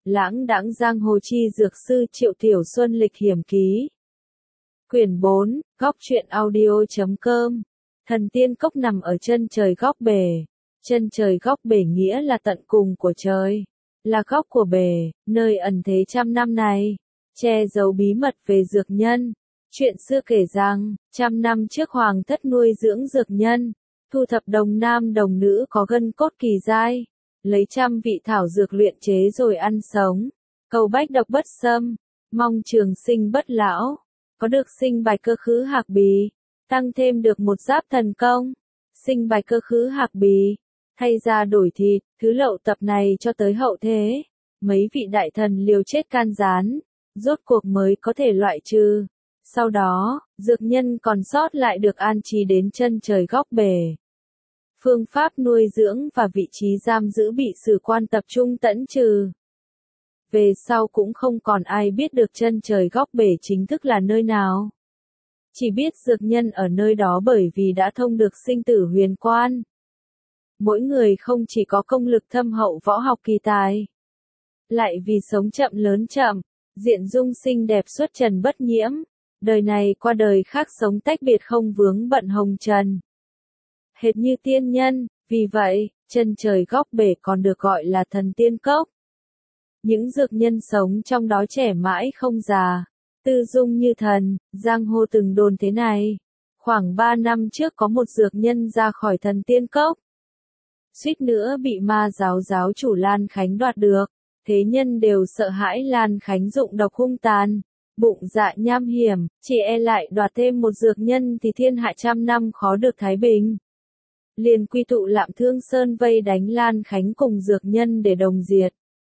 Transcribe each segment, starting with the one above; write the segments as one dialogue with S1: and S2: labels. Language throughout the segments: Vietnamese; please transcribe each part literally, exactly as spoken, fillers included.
S1: Lãng đãng giang hồ chi dược sư Triệu Tiểu Xuân lịch hiểm ký. Quyển bốn, góc truyện audio chấm com. Thần tiên cốc nằm ở chân trời góc bể. Chân trời góc bể nghĩa là tận cùng của trời. Là góc của bể, nơi ẩn thế trăm năm này. Che giấu bí mật về dược nhân. Chuyện xưa kể rằng, trăm năm trước hoàng thất nuôi dưỡng dược nhân. Thu thập đồng nam đồng nữ có gân cốt kỳ dai. Lấy trăm vị thảo dược luyện chế rồi ăn sống. Cầu bách độc bất xâm. Mong trường sinh bất lão. Có được sinh bạch cơ khứ hạc bì. Tăng thêm được một giáp thần công. Sinh bạch cơ khứ hạc bì. Thay ra đổi thịt, thứ lậu tập này cho tới hậu thế. Mấy vị đại thần liều chết can gián. Rốt cuộc mới có thể loại trừ. Sau đó, dược nhân còn sót lại được an trí đến chân trời góc bể. Phương pháp nuôi dưỡng và vị trí giam giữ bị sử quan tập trung tẫn trừ. Về sau cũng không còn ai biết được chân trời góc bể chính thức là nơi nào. Chỉ biết dược nhân ở nơi đó bởi vì đã thông được sinh tử huyền quan. Mỗi người không chỉ có công lực thâm hậu võ học kỳ tài. Lại vì sống chậm lớn chậm, diện dung xinh đẹp xuất trần bất nhiễm. Đời này qua đời khác sống tách biệt không vướng bận hồng trần. Hệt như tiên nhân, vì vậy, chân trời góc bể còn được gọi là thần tiên cốc. Những dược nhân sống trong đó trẻ mãi không già, tư dung như thần, giang hồ từng đồn thế này. Khoảng ba năm trước có một dược nhân ra khỏi thần tiên cốc. Suýt nữa bị ma giáo giáo chủ Lan Khánh đoạt được, thế nhân đều sợ hãi Lan Khánh dụng độc hung tàn. Bụng dạ nham hiểm, chỉ e lại đoạt thêm một dược nhân thì thiên hạ trăm năm khó được thái bình. Liền quy tụ Lạm Thương Sơn vây đánh Lan Khánh cùng dược nhân để đồng diệt.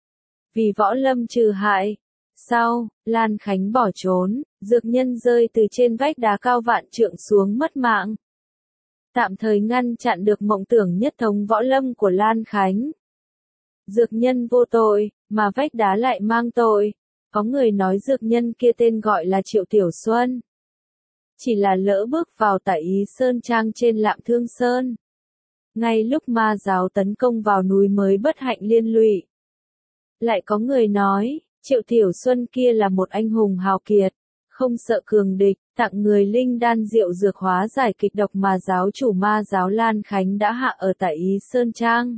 S1: Vì võ lâm trừ hại. Sau, Lan Khánh bỏ trốn, dược nhân rơi từ trên vách đá cao vạn trượng xuống mất mạng. Tạm thời ngăn chặn được mộng tưởng nhất thống võ lâm của Lan Khánh. Dược nhân vô tội, mà vách đá lại mang tội. Có người nói dược nhân kia tên gọi là Triệu Tiểu Xuân. Chỉ là lỡ bước vào tại Ý Sơn Trang trên Lạm Thương Sơn. Ngay lúc ma giáo tấn công vào núi mới bất hạnh liên lụy. Lại có người nói, Triệu Tiểu Xuân kia là một anh hùng hào kiệt, không sợ cường địch, tặng người linh đan rượu dược hóa giải kịch độc mà giáo chủ ma giáo Lan Khánh đã hạ ở tại Ý Sơn Trang.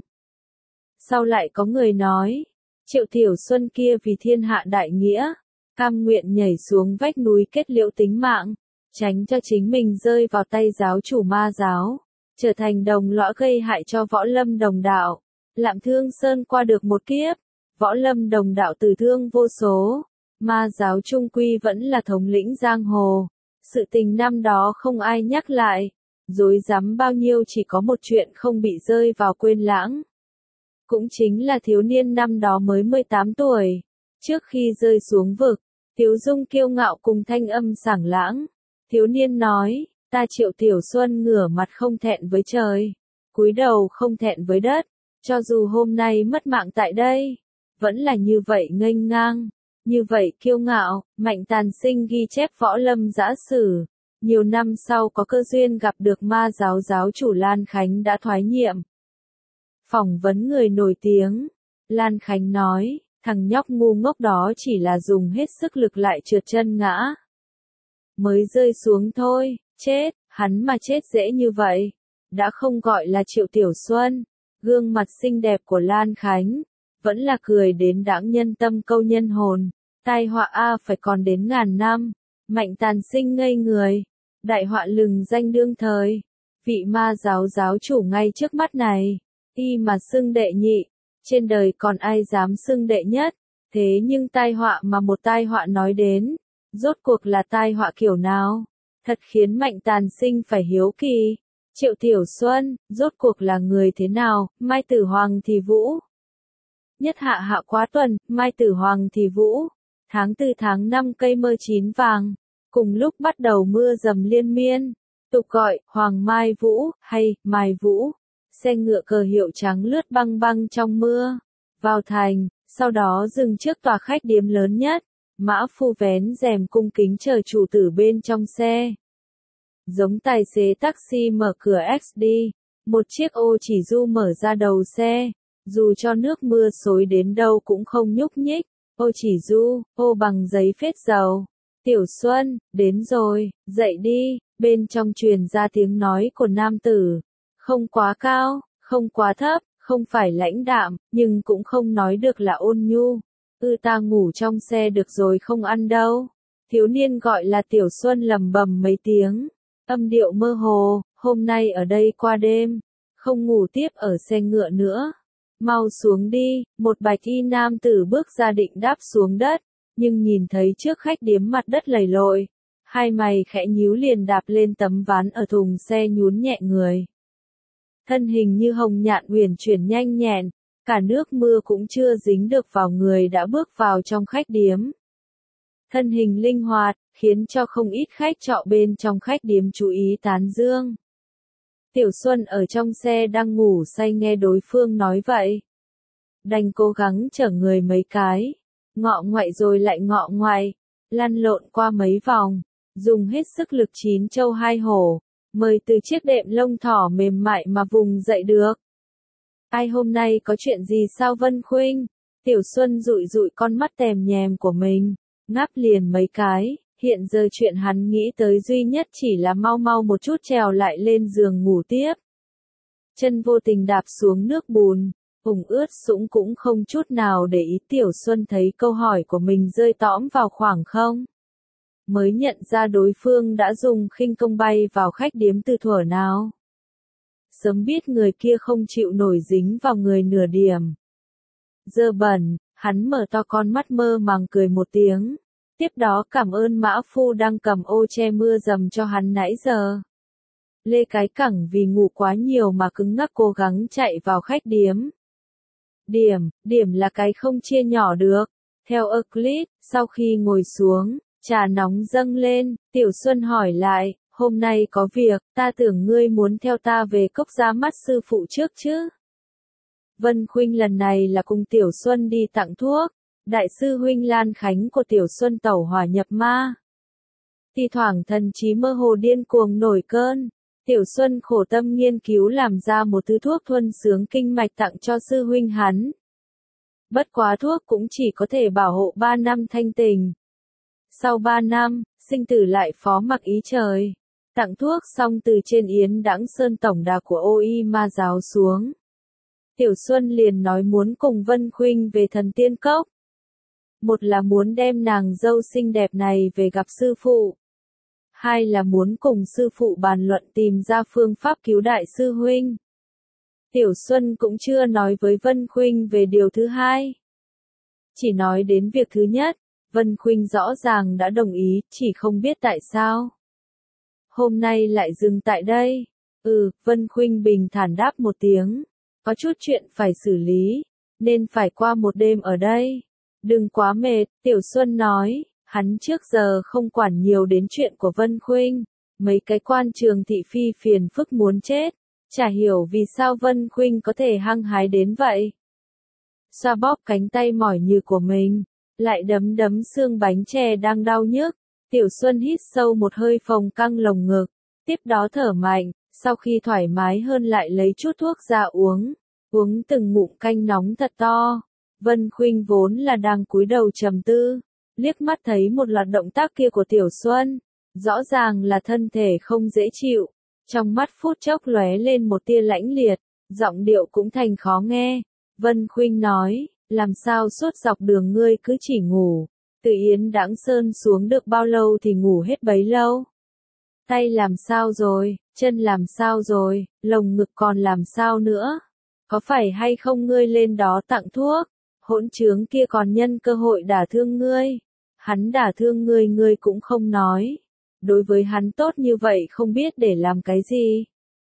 S1: Sau lại có người nói, Triệu Tiểu Xuân kia vì thiên hạ đại nghĩa, cam nguyện nhảy xuống vách núi kết liễu tính mạng, tránh cho chính mình rơi vào tay giáo chủ ma giáo, trở thành đồng lõa gây hại cho võ lâm đồng đạo. Lạm Thương Sơn qua được một kiếp, võ lâm đồng đạo tử thương vô số, ma giáo trung quy vẫn là thống lĩnh giang hồ. Sự tình năm đó không ai nhắc lại, dối rắm bao nhiêu chỉ có một chuyện không bị rơi vào quên lãng. Cũng chính là thiếu niên năm đó mới mười tám tuổi. Trước khi rơi xuống vực, Tiếu Dung kiêu ngạo cùng thanh âm sảng lãng. Thiếu niên nói, ta Triệu Tiểu Xuân ngửa mặt không thẹn với trời, cúi đầu không thẹn với đất, cho dù hôm nay mất mạng tại đây, vẫn là như vậy nghênh ngang, như vậy kiêu ngạo. Mạnh Tàn Sinh ghi chép võ lâm dã sử. Nhiều năm sau có cơ duyên gặp được ma giáo giáo chủ Lan Khánh đã thoái nhiệm. Phỏng vấn người nổi tiếng, Lan Khánh nói, thằng nhóc ngu ngốc đó chỉ là dùng hết sức lực lại trượt chân ngã. Mới rơi xuống thôi, chết, hắn mà chết dễ như vậy. Đã không gọi là Triệu Tiểu Xuân, gương mặt xinh đẹp của Lan Khánh, vẫn là cười đến đãng nhân tâm câu nhân hồn. Tai họa a phải còn đến ngàn năm. Mạnh Tàn Sinh ngây người, đại họa lừng danh đương thời. Vị ma giáo giáo chủ ngay trước mắt này. Y mà xưng đệ nhị, trên đời còn ai dám xưng đệ nhất, thế nhưng tai họa mà một tai họa nói đến, rốt cuộc là tai họa kiểu nào? Thật khiến Mạnh Tàn Sinh phải hiếu kỳ. Triệu Tiểu Xuân, rốt cuộc là người thế nào? Mai Tử Hoàng thì Vũ. Nhất hạ hạ quá tuần, Mai Tử Hoàng thì Vũ. Tháng tư tháng năm cây mơ chín vàng. Cùng lúc bắt đầu mưa dầm liên miên. Tục gọi, Hoàng Mai Vũ, hay, Mai Vũ. Xe ngựa cờ hiệu trắng lướt băng băng trong mưa, vào thành, sau đó dừng trước tòa khách điếm lớn nhất, mã phu vén rèm cung kính chờ chủ tử bên trong xe. Giống tài xế taxi mở cửa ích đi, một chiếc ô chỉ du mở ra đầu xe, dù cho nước mưa xối đến đâu cũng không nhúc nhích. Ô chỉ du, ô bằng giấy phết dầu. Tiểu Xuân, đến rồi, dậy đi, bên trong truyền ra tiếng nói của nam tử. Không quá cao, không quá thấp, không phải lãnh đạm, nhưng cũng không nói được là ôn nhu. Ư ta ngủ trong xe được rồi không ăn đâu. Thiếu niên gọi là Tiểu Xuân lầm bầm mấy tiếng. Âm điệu mơ hồ, hôm nay ở đây qua đêm. Không ngủ tiếp ở xe ngựa nữa. Mau xuống đi, một bạch y nam tử bước ra định đáp xuống đất, nhưng nhìn thấy trước khách điếm mặt đất lầy lội. Hai mày khẽ nhíu liền đạp lên tấm ván ở thùng xe nhún nhẹ người. Thân hình như hồng nhạn uyển chuyển nhanh nhẹn, cả nước mưa cũng chưa dính được vào người đã bước vào trong khách điếm. Thân hình linh hoạt, khiến cho không ít khách trọ bên trong khách điếm chú ý tán dương. Tiểu Xuân ở trong xe đang ngủ say nghe đối phương nói vậy. Đành cố gắng chở người mấy cái, ngọ ngoại rồi lại ngọ ngoại, lăn lộn qua mấy vòng, dùng hết sức lực chín châu hai hổ, mời từ chiếc đệm lông thỏ mềm mại mà vùng dậy được. Ai hôm nay có chuyện gì sao Vân Khuynh? Tiểu Xuân dụi dụi con mắt tèm nhèm của mình, ngáp liền mấy cái. Hiện giờ chuyện hắn nghĩ tới duy nhất chỉ là mau mau một chút trèo lại lên giường ngủ tiếp. Chân vô tình đạp xuống nước bùn, ủng ướt sũng cũng không chút nào để ý. Tiểu Xuân thấy câu hỏi của mình rơi tõm vào khoảng không. Mới nhận ra đối phương đã dùng khinh công bay vào khách điếm từ thuở nào. Sớm biết người kia không chịu nổi dính vào người nửa điểm. Dơ bẩn, hắn mở to con mắt mơ màng cười một tiếng. Tiếp đó cảm ơn mã phu đang cầm ô che mưa dầm cho hắn nãy giờ. Lê Cái Cẳng vì ngủ quá nhiều mà cứng ngắc cố gắng chạy vào khách điếm. Điểm, điểm là cái không chia nhỏ được. Theo Euclid, sau khi ngồi xuống, trà nóng dâng lên, Tiểu Xuân hỏi lại, hôm nay có việc, ta tưởng ngươi muốn theo ta về cốc ra mắt sư phụ trước chứ. Vân Khuynh lần này là cùng Tiểu Xuân đi tặng thuốc. Đại sư huynh Lan Khánh của Tiểu Xuân tẩu hỏa nhập ma. Thì thoảng thần trí mơ hồ điên cuồng nổi cơn. Tiểu Xuân khổ tâm nghiên cứu làm ra một thứ thuốc thuần sướng kinh mạch tặng cho sư huynh hắn. Bất quá thuốc cũng chỉ có thể bảo hộ ba năm thanh tình. Sau ba năm, sinh tử lại phó mặc ý trời. Tặng thuốc xong từ trên Yến Đãng Sơn tổng đà của ô y ma giáo xuống. Tiểu Xuân liền nói muốn cùng Vân Khuynh về thần tiên cốc. Một là muốn đem nàng dâu xinh đẹp này về gặp sư phụ. Hai là muốn cùng sư phụ bàn luận tìm ra phương pháp cứu đại sư huynh. Tiểu Xuân cũng chưa nói với Vân Khuynh về điều thứ hai. Chỉ nói đến việc thứ nhất, Vân Khuynh rõ ràng đã đồng ý, chỉ không biết tại sao. Hôm nay lại dừng tại đây. Ừ, Vân Khuynh bình thản đáp một tiếng. Có chút chuyện phải xử lý, nên phải qua một đêm ở đây. Đừng quá mệt, Tiểu Xuân nói, hắn trước giờ không quản nhiều đến chuyện của Vân Khuynh, mấy cái quan trường thị phi phiền phức muốn chết, chả hiểu vì sao Vân Khuynh có thể hăng hái đến vậy. Xoa bóp cánh tay mỏi như của mình, lại đấm đấm xương bánh chè đang đau nhức, Tiểu Xuân hít sâu một hơi phồng căng lồng ngực, tiếp đó thở mạnh, sau khi thoải mái hơn lại lấy chút thuốc ra uống, uống từng ngụm canh nóng thật to. Vân Khuynh vốn là đang cúi đầu trầm tư, liếc mắt thấy một loạt động tác kia của Tiểu Xuân, rõ ràng là thân thể không dễ chịu, trong mắt phút chốc lóe lên một tia lãnh liệt, giọng điệu cũng thành khó nghe. Vân Khuynh nói, làm sao suốt dọc đường ngươi cứ chỉ ngủ, từ Yến Đãng Sơn xuống được bao lâu thì ngủ hết bấy lâu. Tay làm sao rồi, chân làm sao rồi, lồng ngực còn làm sao nữa, có phải hay không ngươi lên đó tặng thuốc? Hỗn trướng kia còn nhân cơ hội đả thương ngươi. Hắn đả thương ngươi ngươi cũng không nói. Đối với hắn tốt như vậy không biết để làm cái gì.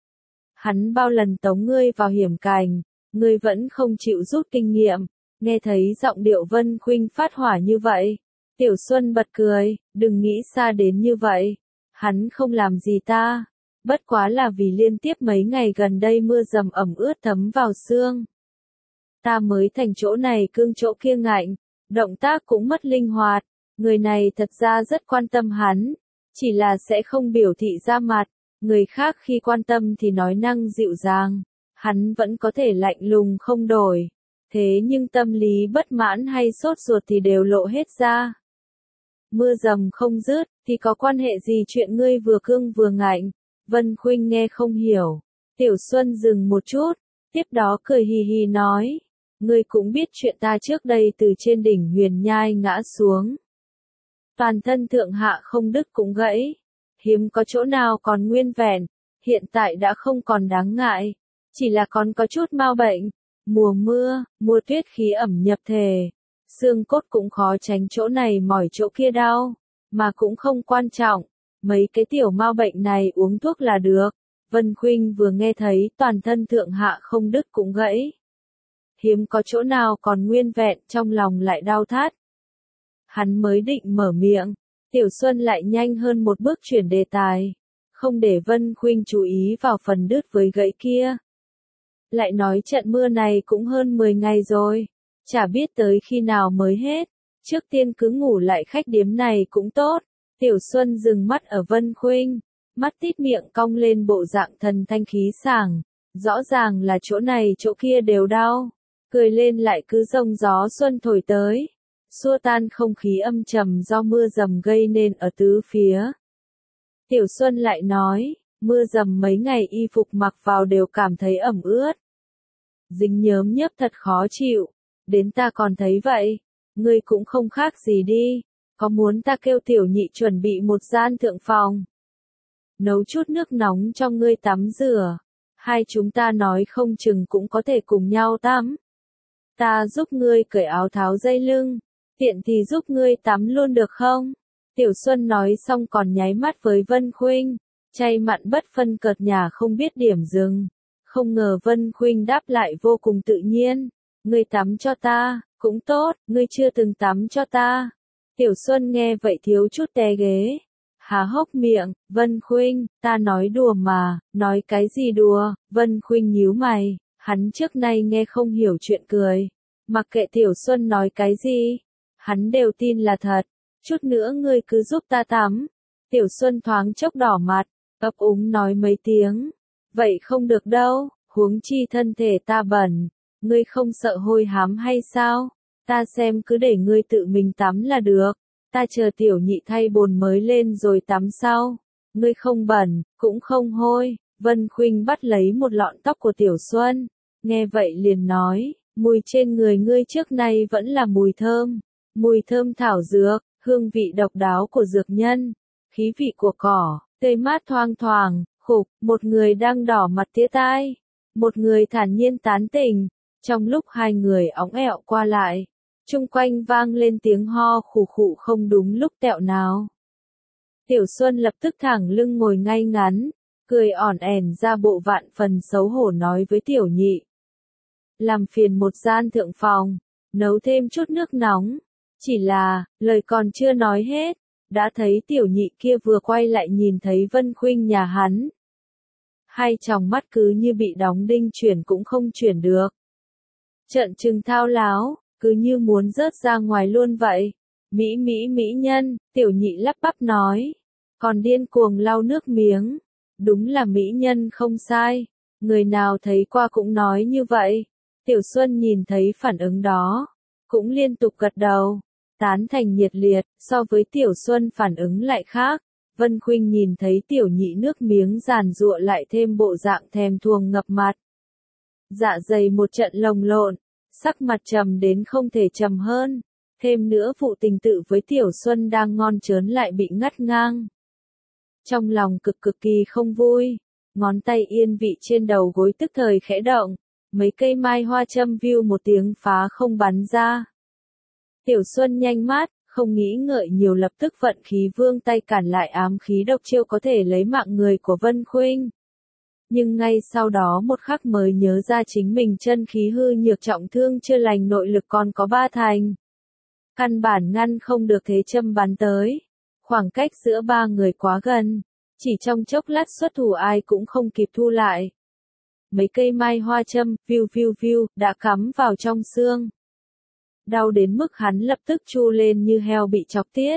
S1: Hắn bao lần tống ngươi vào hiểm cảnh, ngươi vẫn không chịu rút kinh nghiệm. Nghe thấy giọng điệu Vân Khuynh phát hỏa như vậy. Tiểu Xuân bật cười, đừng nghĩ xa đến như vậy. Hắn không làm gì ta. Bất quá là vì liên tiếp mấy ngày gần đây mưa dầm ẩm ướt thấm vào xương. Ta mới thành chỗ này cương chỗ kia ngạnh, động tác cũng mất linh hoạt, người này thật ra rất quan tâm hắn, chỉ là sẽ không biểu thị ra mặt, người khác khi quan tâm thì nói năng dịu dàng, Hắn vẫn có thể lạnh lùng không đổi. Thế nhưng tâm lý bất mãn hay sốt ruột thì đều lộ hết ra. Mưa dầm không dứt, thì có quan hệ gì chuyện ngươi vừa cương vừa ngạnh? Vân Khuynh nghe không hiểu. Tiểu Xuân dừng một chút, tiếp đó cười hì hì nói. Ngươi cũng biết chuyện ta trước đây từ trên đỉnh huyền nhai ngã xuống. Toàn thân thượng hạ không đứt cũng gãy. Hiếm có chỗ nào còn nguyên vẹn, hiện tại đã không còn đáng ngại. Chỉ là còn có chút mau bệnh. Mùa mưa, mùa tuyết khí ẩm nhập thể. Xương cốt cũng khó tránh chỗ này mỏi chỗ kia đau. Mà cũng không quan trọng. Mấy cái tiểu mau bệnh này uống thuốc là được. Vân Khuynh vừa nghe thấy toàn thân thượng hạ không đứt cũng gãy. Hiếm có chỗ nào còn nguyên vẹn, trong lòng lại đau thắt. Hắn mới định mở miệng, Tiểu Xuân lại nhanh hơn một bước chuyển đề tài, không để Vân Khuynh chú ý vào phần đứt với gãy kia. Lại nói trận mưa này cũng hơn mười ngày rồi, chả biết tới khi nào mới hết, trước tiên cứ ngủ lại khách điếm này cũng tốt. Tiểu Xuân dừng mắt ở Vân Khuynh, mắt tít miệng cong lên bộ dạng thần thanh khí sảng, rõ ràng là chỗ này chỗ kia đều đau, cười lên lại cứ rông gió xuân thổi tới, xua tan không khí âm trầm do mưa dầm gây nên ở tứ phía. Tiểu Xuân lại nói, mưa dầm mấy ngày y phục mặc vào đều cảm thấy ẩm ướt. Dính nhớm nhớp thật khó chịu, đến ta còn thấy vậy, ngươi cũng không khác gì đi, có muốn ta kêu tiểu nhị chuẩn bị một gian thượng phòng? Nấu chút nước nóng cho ngươi tắm rửa, hai chúng ta nói không chừng cũng có thể cùng nhau tắm. Ta giúp ngươi cởi áo tháo dây lưng, tiện thì giúp ngươi tắm luôn được không? Tiểu Xuân nói xong còn nháy mắt với Vân Khuynh, chay mặn bất phân cợt nhà không biết điểm dừng. Không ngờ Vân Khuynh đáp lại vô cùng tự nhiên, ngươi tắm cho ta, cũng tốt, ngươi chưa từng tắm cho ta. Tiểu Xuân nghe vậy thiếu chút té ghế, há hốc miệng. Vân Khuynh, ta nói đùa mà, nói cái gì đùa? Vân Khuynh nhíu mày, hắn trước nay nghe không hiểu chuyện cười, mặc kệ Tiểu Xuân nói cái gì, hắn đều tin là thật. Chút nữa ngươi cứ giúp ta tắm. Tiểu Xuân thoáng chốc đỏ mặt, ấp úng nói mấy tiếng, vậy không được đâu, huống chi thân thể ta bẩn, ngươi không sợ hôi hám hay sao? Ta xem cứ để ngươi tự mình tắm là được, ta chờ tiểu nhị thay bồn mới lên rồi tắm sau. Ngươi không bẩn, cũng không hôi. Vân Khuynh bắt lấy một lọn tóc của Tiểu Xuân, nghe vậy liền nói, mùi trên người ngươi trước nay vẫn là mùi thơm, mùi thơm thảo dược, hương vị độc đáo của dược nhân, khí vị của cỏ, tươi mát thoang thoảng. Khục, một người đang đỏ mặt tía tai, một người thản nhiên tán tỉnh. Trong lúc hai người óng ẹo qua lại, chung quanh vang lên tiếng ho khủ khụ không đúng lúc tẹo nào. Tiểu Xuân lập tức thẳng lưng ngồi ngay ngắn, cười ỏn ẻn ra bộ vạn phần xấu hổ nói với tiểu nhị. Làm phiền một gian thượng phòng, nấu thêm chút nước nóng. Chỉ là, lời còn chưa nói hết, đã thấy tiểu nhị kia vừa quay lại nhìn thấy Vân Khuynh nhà hắn. Hai tròng mắt cứ như bị đóng đinh chuyển cũng không chuyển được. Trợn trừng thao láo, cứ như muốn rớt ra ngoài luôn vậy. Mỹ mỹ mỹ nhân, tiểu nhị lắp bắp nói. Còn điên cuồng lau nước miếng. Đúng là mỹ nhân không sai. Người nào thấy qua cũng nói như vậy. Tiểu Xuân nhìn thấy phản ứng đó, cũng liên tục gật đầu, tán thành nhiệt liệt. So với Tiểu Xuân phản ứng lại khác. Vân Khuynh nhìn thấy tiểu nhị nước miếng giàn giụa lại thêm bộ dạng thèm thuồng ngập mặt. Dạ dày một trận lồng lộn, sắc mặt trầm đến không thể trầm hơn. Thêm nữa vụ tình tự với Tiểu Xuân đang ngon chớn lại bị ngắt ngang. Trong lòng cực cực kỳ không vui, ngón tay yên vị trên đầu gối tức thời khẽ động, mấy cây mai hoa châm viu một tiếng phá không bắn ra. Tiểu Xuân nhanh mắt, không nghĩ ngợi nhiều lập tức vận khí vương tay cản lại ám khí độc chiêu có thể lấy mạng người của Vân Khuynh. Nhưng ngay sau đó một khắc mới nhớ ra chính mình chân khí hư nhược trọng thương chưa lành nội lực còn có ba thành. Căn bản ngăn không được thế châm bắn tới. Khoảng cách giữa ba người quá gần, chỉ trong chốc lát xuất thủ ai cũng không kịp thu lại. Mấy cây mai hoa châm, viu viu viu, đã cắm vào trong xương. Đau đến mức hắn lập tức chu lên như heo bị chọc tiết.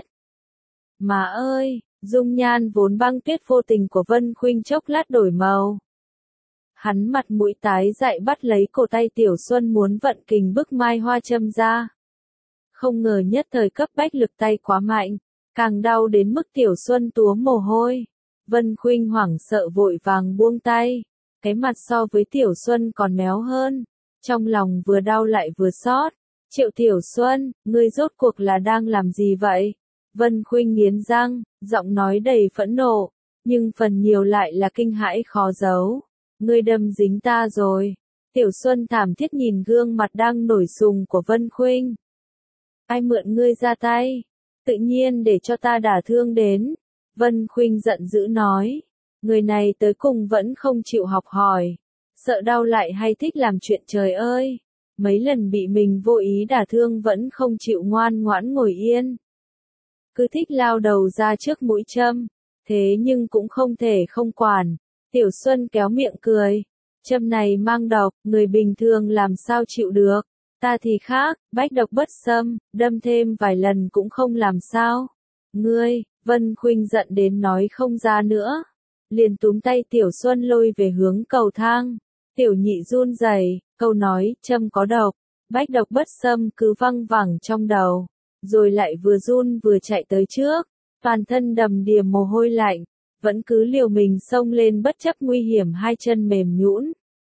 S1: Mà ơi, dung nhan vốn băng tuyết vô tình của Vân Khuynh chốc lát đổi màu. Hắn mặt mũi tái dại bắt lấy cổ tay Tiểu Xuân muốn vận kình bức Mai Hoa Châm ra. Không ngờ nhất thời cấp bách lực tay quá mạnh, càng đau đến mức Tiểu Xuân túa mồ hôi. Vân Khuynh hoảng sợ vội vàng buông tay, cái mặt so với Tiểu Xuân còn méo hơn, trong lòng vừa đau lại vừa xót. Triệu Tiểu Xuân, ngươi rốt cuộc là đang làm gì vậy? Vân Khuynh nghiến răng, giọng nói đầy phẫn nộ, nhưng phần nhiều lại là kinh hãi khó giấu. Ngươi đâm dính ta rồi. Tiểu Xuân thảm thiết nhìn gương mặt đang nổi sùng của Vân Khuynh. Ai mượn ngươi ra tay? Tự nhiên để cho ta đả thương đến. Vân Khuynh giận dữ nói. Người này tới cùng vẫn không chịu học hỏi. Sợ đau lại hay thích làm chuyện trời ơi. Mấy lần bị mình vô ý đả thương vẫn không chịu ngoan ngoãn ngồi yên. Cứ thích lao đầu ra trước mũi châm. Thế nhưng cũng không thể không quản. Tiểu Xuân kéo miệng cười. Châm này mang độc, người bình thường làm sao chịu được. Ta thì khác, bách độc bất xâm, đâm thêm vài lần cũng không làm sao. Ngươi, Vân Khuynh giận đến nói không ra nữa. Liền túm tay Tiểu Xuân lôi về hướng cầu thang. Tiểu Nhị run rẩy, câu nói, châm có độc, bách độc bất xâm cứ văng vẳng trong đầu. Rồi lại vừa run vừa chạy tới trước, toàn thân đầm đìa mồ hôi lạnh, vẫn cứ liều mình xông lên bất chấp nguy hiểm hai chân mềm nhũn.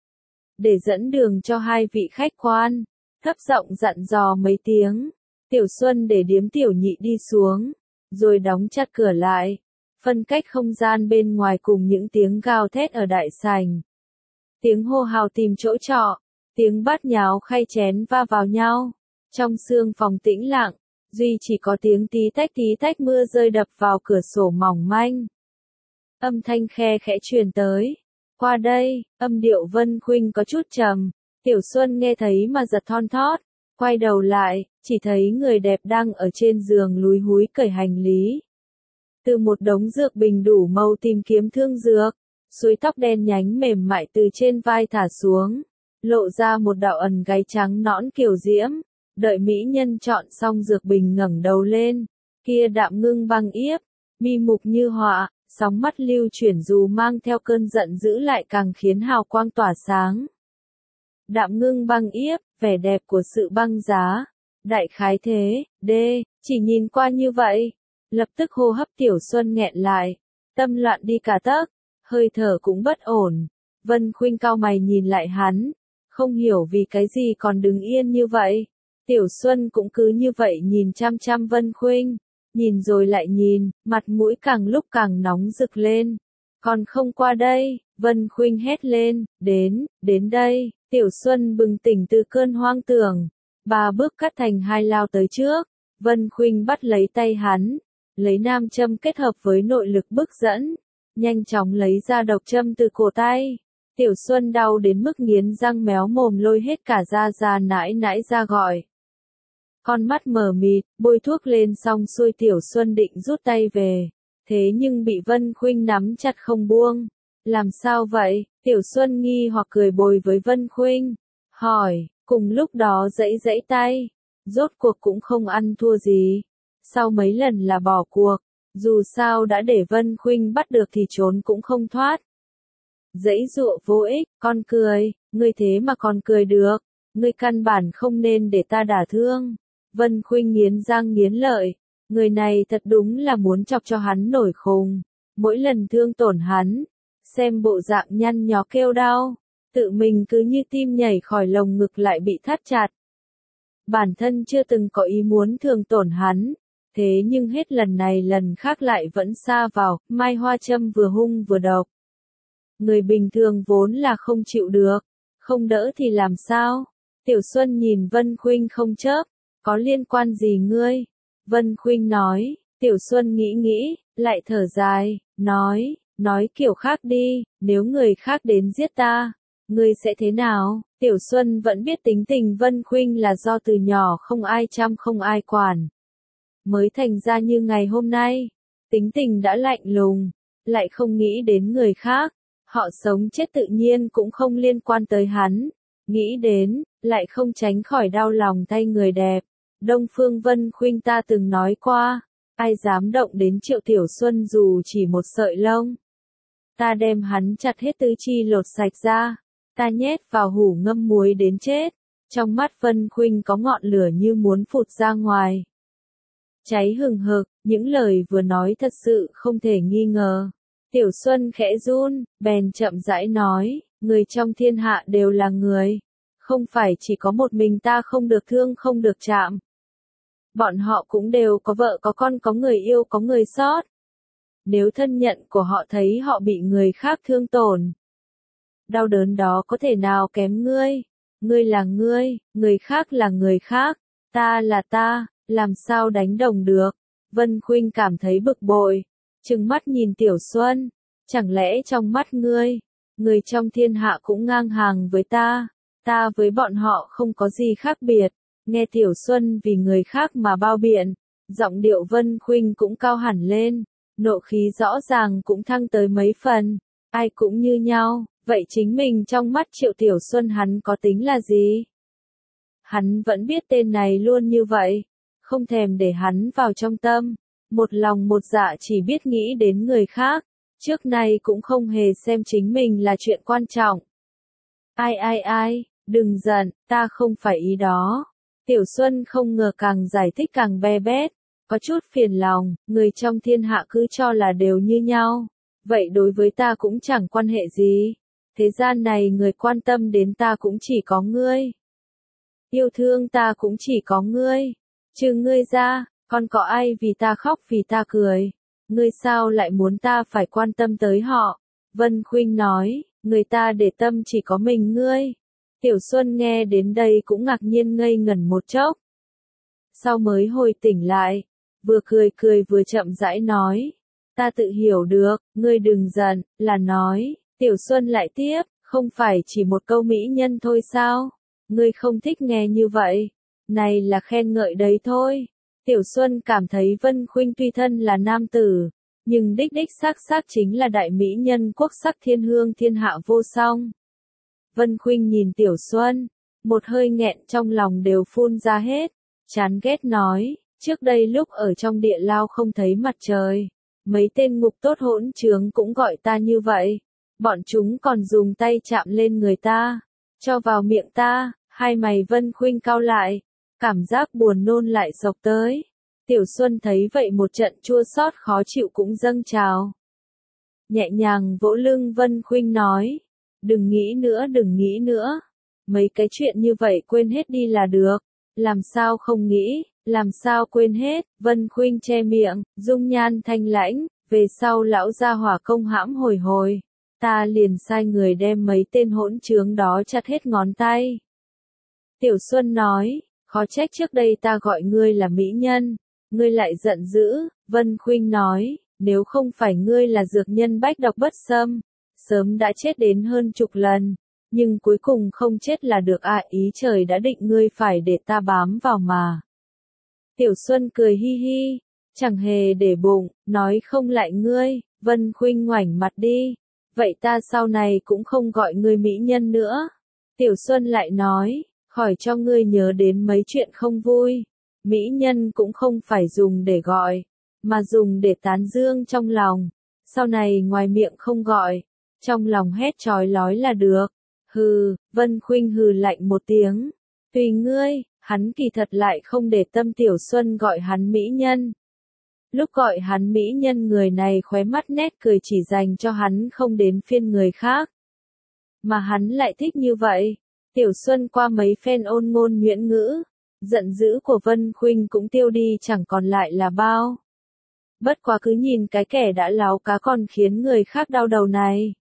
S1: Để dẫn đường cho hai vị khách quan, thấp giọng dặn dò mấy tiếng, Tiểu Xuân để điếm Tiểu Nhị đi xuống, rồi đóng chặt cửa lại, phân cách không gian bên ngoài cùng những tiếng gào thét ở đại sảnh. Tiếng hô hào tìm chỗ trọ, tiếng bát nháo khay chén va vào nhau. Trong sương phòng tĩnh lặng, duy chỉ có tiếng tí tách tí tách mưa rơi đập vào cửa sổ mỏng manh. Âm thanh khe khẽ truyền tới. Qua đây, âm điệu Vân Khuynh có chút trầm. Tiểu Xuân nghe thấy mà giật thon thót. Quay đầu lại, chỉ thấy người đẹp đang ở trên giường lúi húi cởi hành lý. Từ một đống dược bình đủ màu tìm kiếm thương dược. Suối tóc đen nhánh mềm mại từ trên vai thả xuống, lộ ra một đạo ẩn gáy trắng nõn kiều diễm. Đợi mỹ nhân chọn xong dược bình ngẩng đầu lên, kia đạm ngưng băng yếp, mi mục như họa, sóng mắt lưu chuyển dù mang theo cơn giận dữ lại càng khiến hào quang tỏa sáng. Đạm ngưng băng yếp, vẻ đẹp của sự băng giá. Đại khái thế, đê, chỉ nhìn qua như vậy, lập tức hô hấp Tiểu Xuân nghẹn lại, tâm loạn đi cả tấc. Hơi thở cũng bất ổn. Vân Khuynh cau mày nhìn lại hắn, không hiểu vì cái gì còn đứng yên như vậy. Tiểu Xuân cũng cứ như vậy nhìn chăm chăm Vân Khuynh, nhìn rồi lại nhìn, mặt mũi càng lúc càng nóng rực lên. Còn không qua đây, Vân Khuynh hét lên, đến, đến đây. Tiểu Xuân bừng tỉnh từ cơn hoang tưởng, ba bước cắt thành hai lao tới trước. Vân Khuynh bắt lấy tay hắn, lấy nam châm kết hợp với nội lực bức dẫn. Nhanh chóng lấy ra độc châm từ cổ tay. Tiểu Xuân đau đến mức nghiến răng méo mồm lôi hết cả da ra nãi nãi ra gọi. Con mắt mờ mịt, bôi thuốc lên xong xuôi Tiểu Xuân định rút tay về. Thế nhưng bị Vân Khuynh nắm chặt không buông. Làm sao vậy? Tiểu Xuân nghi hoặc cười bồi với Vân Khuynh. Hỏi, cùng lúc đó giãy giãy tay. Rốt cuộc cũng không ăn thua gì. Sau mấy lần là bỏ cuộc. Dù sao đã để Vân Khuynh bắt được thì trốn cũng không thoát. Giãy giụa vô ích, con cười, ngươi thế mà còn cười được, ngươi căn bản không nên để ta đả thương. Vân Khuynh nghiến răng nghiến lợi, người này thật đúng là muốn chọc cho hắn nổi khùng. Mỗi lần thương tổn hắn, xem bộ dạng nhăn nhó kêu đau, tự mình cứ như tim nhảy khỏi lồng ngực lại bị thắt chặt. Bản thân chưa từng có ý muốn thương tổn hắn. Thế nhưng hết lần này lần khác lại vẫn sa vào, Mai Hoa Châm vừa hung vừa độc. Người bình thường vốn là không chịu được, không đỡ thì làm sao? Tiểu Xuân nhìn Vân Khuynh không chớp, có liên quan gì ngươi? Vân Khuynh nói, Tiểu Xuân nghĩ nghĩ, lại thở dài, nói, nói kiểu khác đi, nếu người khác đến giết ta, ngươi sẽ thế nào? Tiểu Xuân vẫn biết tính tình Vân Khuynh là do từ nhỏ không ai chăm không ai quản. Mới thành ra như ngày hôm nay, tính tình đã lạnh lùng, lại không nghĩ đến người khác, họ sống chết tự nhiên cũng không liên quan tới hắn, nghĩ đến, lại không tránh khỏi đau lòng thay người đẹp. Đông Phương Vân Khuynh ta từng nói qua, ai dám động đến Triệu Tiểu Xuân dù chỉ một sợi lông. ta đem hắn chặt hết tứ chi lột sạch ra, ta nhét vào hủ ngâm muối đến chết. Trong mắt Vân Khuynh có ngọn lửa như muốn phụt ra ngoài. Cháy hừng hực, những lời vừa nói thật sự không thể nghi ngờ. Tiểu Xuân khẽ run, bèn chậm rãi nói, người trong thiên hạ đều là người. Không phải chỉ có một mình ta không được thương không được chạm. Bọn họ cũng đều có vợ có con có người yêu có người xót. Nếu thân nhận của họ thấy họ bị người khác thương tổn, đau đớn đó có thể nào kém ngươi? Ngươi là ngươi, người khác là người khác, ta là ta, làm sao đánh đồng được? Vân Khuynh cảm thấy bực bội, trừng mắt nhìn Tiểu Xuân, chẳng lẽ trong mắt ngươi, người trong thiên hạ cũng ngang hàng với ta, ta với bọn họ không có gì khác biệt. Nghe Tiểu Xuân vì người khác mà bao biện, giọng điệu Vân Khuynh cũng cao hẳn lên, nộ khí rõ ràng cũng thăng tới mấy phần, ai cũng như nhau. Vậy chính mình trong mắt Triệu Tiểu Xuân hắn có tính là gì? Hắn vẫn biết tên này luôn như vậy, không thèm để hắn vào trong tâm, một lòng một dạ chỉ biết nghĩ đến người khác, trước nay cũng không hề xem chính mình là chuyện quan trọng. Ai ai ai, đừng giận, ta không phải ý đó. Tiểu Xuân không ngờ càng giải thích càng be bét, có chút phiền lòng, người trong thiên hạ cứ cho là đều như nhau, vậy đối với ta cũng chẳng quan hệ gì. Thế gian này người quan tâm đến ta cũng chỉ có ngươi. Yêu thương ta cũng chỉ có ngươi. Trừ ngươi ra, còn có ai vì ta khóc vì ta cười. Ngươi sao lại muốn ta phải quan tâm tới họ? Vân Khuynh nói, người ta để tâm chỉ có mình ngươi. Tiểu Xuân nghe đến đây cũng ngạc nhiên ngây ngẩn một chốc. Sau mới hồi tỉnh lại, vừa cười cười vừa chậm rãi nói. Ta tự hiểu được, ngươi đừng giận, là nói. Tiểu Xuân lại tiếp, không phải chỉ một câu mỹ nhân thôi sao? Ngươi không thích nghe như vậy. Này là khen ngợi đấy thôi. Tiểu Xuân cảm thấy Vân Khuynh tuy thân là nam tử, nhưng đích đích xác xác chính là đại mỹ nhân quốc sắc thiên hương thiên hạ vô song. Vân Khuynh nhìn Tiểu Xuân, một hơi nghẹn trong lòng đều phun ra hết, chán ghét nói, trước đây lúc ở trong địa lao không thấy mặt trời, mấy tên ngục tốt hỗn trướng cũng gọi ta như vậy. Bọn chúng còn dùng tay chạm lên người ta, cho vào miệng ta, hai mày Vân Khuynh cau lại, cảm giác buồn nôn lại sộc tới. Tiểu Xuân thấy vậy một trận chua xót khó chịu cũng dâng trào. Nhẹ nhàng vỗ lưng Vân Khuynh nói, đừng nghĩ nữa đừng nghĩ nữa, mấy cái chuyện như vậy quên hết đi là được, làm sao không nghĩ, làm sao quên hết. Vân Khuynh che miệng, dung nhan thanh lãnh, về sau lão gia hỏa công hãm hồi hồi. Ta liền sai người đem mấy tên hỗn trướng đó chặt hết ngón tay. Tiểu Xuân nói, khó trách trước đây ta gọi ngươi là mỹ nhân, ngươi lại giận dữ. Vân Khuynh nói, nếu không phải ngươi là dược nhân bách độc bất xâm, sớm đã chết đến hơn chục lần, nhưng cuối cùng không chết là được à, ý trời đã định ngươi phải để ta bám vào mà. Tiểu Xuân cười hi hi, chẳng hề để bụng, nói không lại ngươi. Vân Khuynh ngoảnh mặt đi. Vậy ta sau này cũng không gọi ngươi mỹ nhân nữa. Tiểu Xuân lại nói, khỏi cho ngươi nhớ đến mấy chuyện không vui. Mỹ nhân cũng không phải dùng để gọi, mà dùng để tán dương trong lòng. Sau này ngoài miệng không gọi, trong lòng hét chói lói là được. Hừ, Vân Khuynh hừ lạnh một tiếng. Tùy ngươi, hắn kỳ thật lại không để tâm Tiểu Xuân gọi hắn mỹ nhân. Lúc gọi hắn mỹ nhân người này khóe mắt nét cười chỉ dành cho hắn không đến phiên người khác. Mà hắn lại thích như vậy. Tiểu Xuân qua mấy phen ôn ngôn nhuyễn ngữ, giận dữ của Vân Khuynh cũng tiêu đi chẳng còn lại là bao. Bất quá cứ nhìn cái kẻ đã láo cá còn khiến người khác đau đầu này.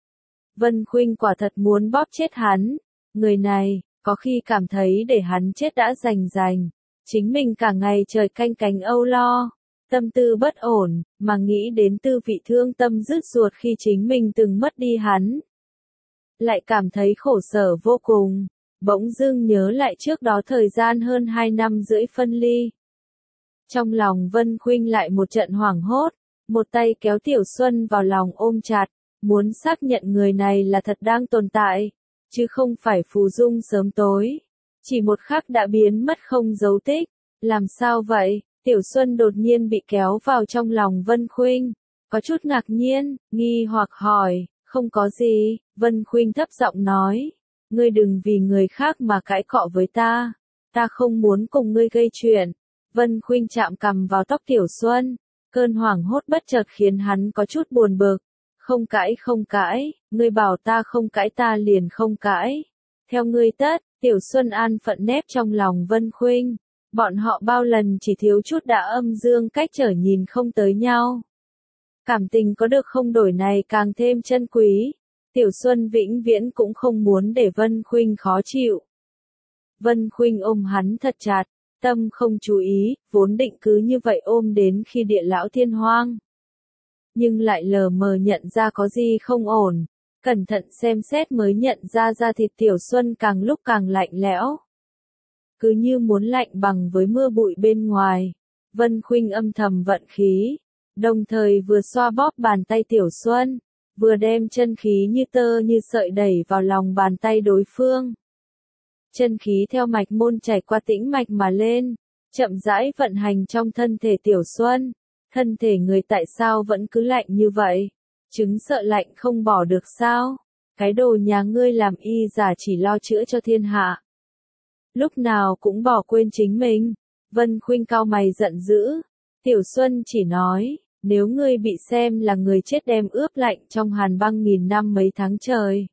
S1: Vân Khuynh quả thật muốn bóp chết hắn. Người này, có khi cảm thấy để hắn chết đã rành rành. Chính mình cả ngày trời canh cánh âu lo. Tâm tư bất ổn, mà nghĩ đến tư vị thương tâm rứt ruột khi chính mình từng mất đi hắn. Lại cảm thấy khổ sở vô cùng, bỗng dưng nhớ lại trước đó thời gian hơn hai năm rưỡi phân ly. Trong lòng Vân Khuynh lại một trận hoảng hốt, một tay kéo Tiểu Xuân vào lòng ôm chặt, muốn xác nhận người này là thật đang tồn tại, chứ không phải phù dung sớm tối. Chỉ một khắc đã biến mất không dấu tích, làm sao vậy? Tiểu Xuân đột nhiên bị kéo vào trong lòng Vân Khuynh, có chút ngạc nhiên, nghi hoặc hỏi, không có gì, Vân Khuynh thấp giọng nói, ngươi đừng vì người khác mà cãi cọ với ta, ta không muốn cùng ngươi gây chuyện. Vân Khuynh chạm cằm vào tóc Tiểu Xuân, cơn hoảng hốt bất chợt khiến hắn có chút buồn bực. Không cãi không cãi, ngươi bảo ta không cãi ta liền không cãi. Theo ngươi tất, Tiểu Xuân an phận nép trong lòng Vân Khuynh. Bọn họ bao lần chỉ thiếu chút đã âm dương cách trở nhìn không tới nhau. Cảm tình có được không đổi này càng thêm chân quý. Tiểu Xuân vĩnh viễn cũng không muốn để Vân Khuynh khó chịu. Vân Khuynh ôm hắn thật chặt, tâm không chú ý, vốn định cứ như vậy ôm đến khi địa lão thiên hoang. Nhưng lại lờ mờ nhận ra có gì không ổn, cẩn thận xem xét mới nhận ra da thịt Tiểu Xuân càng lúc càng lạnh lẽo. Cứ như muốn lạnh bằng với mưa bụi bên ngoài. Vân Khuynh âm thầm vận khí, đồng thời vừa xoa bóp bàn tay Tiểu Xuân, vừa đem chân khí như tơ như sợi đẩy vào lòng bàn tay đối phương. Chân khí theo mạch môn chảy qua tĩnh mạch mà lên, chậm rãi vận hành trong thân thể Tiểu Xuân. Thân thể người tại sao vẫn cứ lạnh như vậy? Chứng sợ lạnh không bỏ được sao? Cái đồ nhà ngươi làm y giả chỉ lo chữa cho thiên hạ. Lúc nào cũng bỏ quên chính mình. Vân Khuynh cau mày giận dữ. Tiểu Xuân chỉ nói, nếu ngươi bị xem là người chết đem ướp lạnh trong hàn băng nghìn năm mấy tháng trời,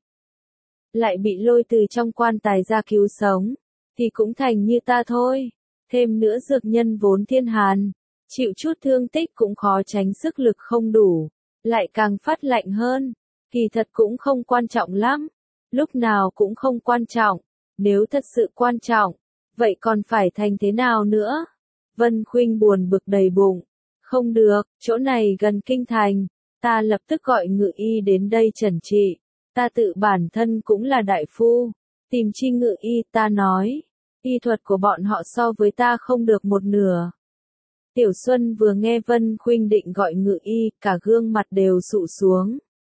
S1: lại bị lôi từ trong quan tài ra cứu sống, thì cũng thành như ta thôi. Thêm nữa dược nhân vốn thiên hàn, chịu chút thương tích cũng khó tránh sức lực không đủ, lại càng phát lạnh hơn. Kỳ thật cũng không quan trọng lắm, lúc nào cũng không quan trọng, nếu thật sự quan trọng, vậy còn phải thành thế nào nữa? Vân Khuynh buồn bực đầy bụng, không được, chỗ này gần kinh thành, ta lập tức gọi ngự y đến đây chẩn trị, ta tự bản thân cũng là đại phu, tìm chi ngự y. Ta nói, y thuật của bọn họ so với ta không được một nửa. Tiểu Xuân vừa nghe Vân Khuynh định gọi ngự y, cả gương mặt đều sụ xuống.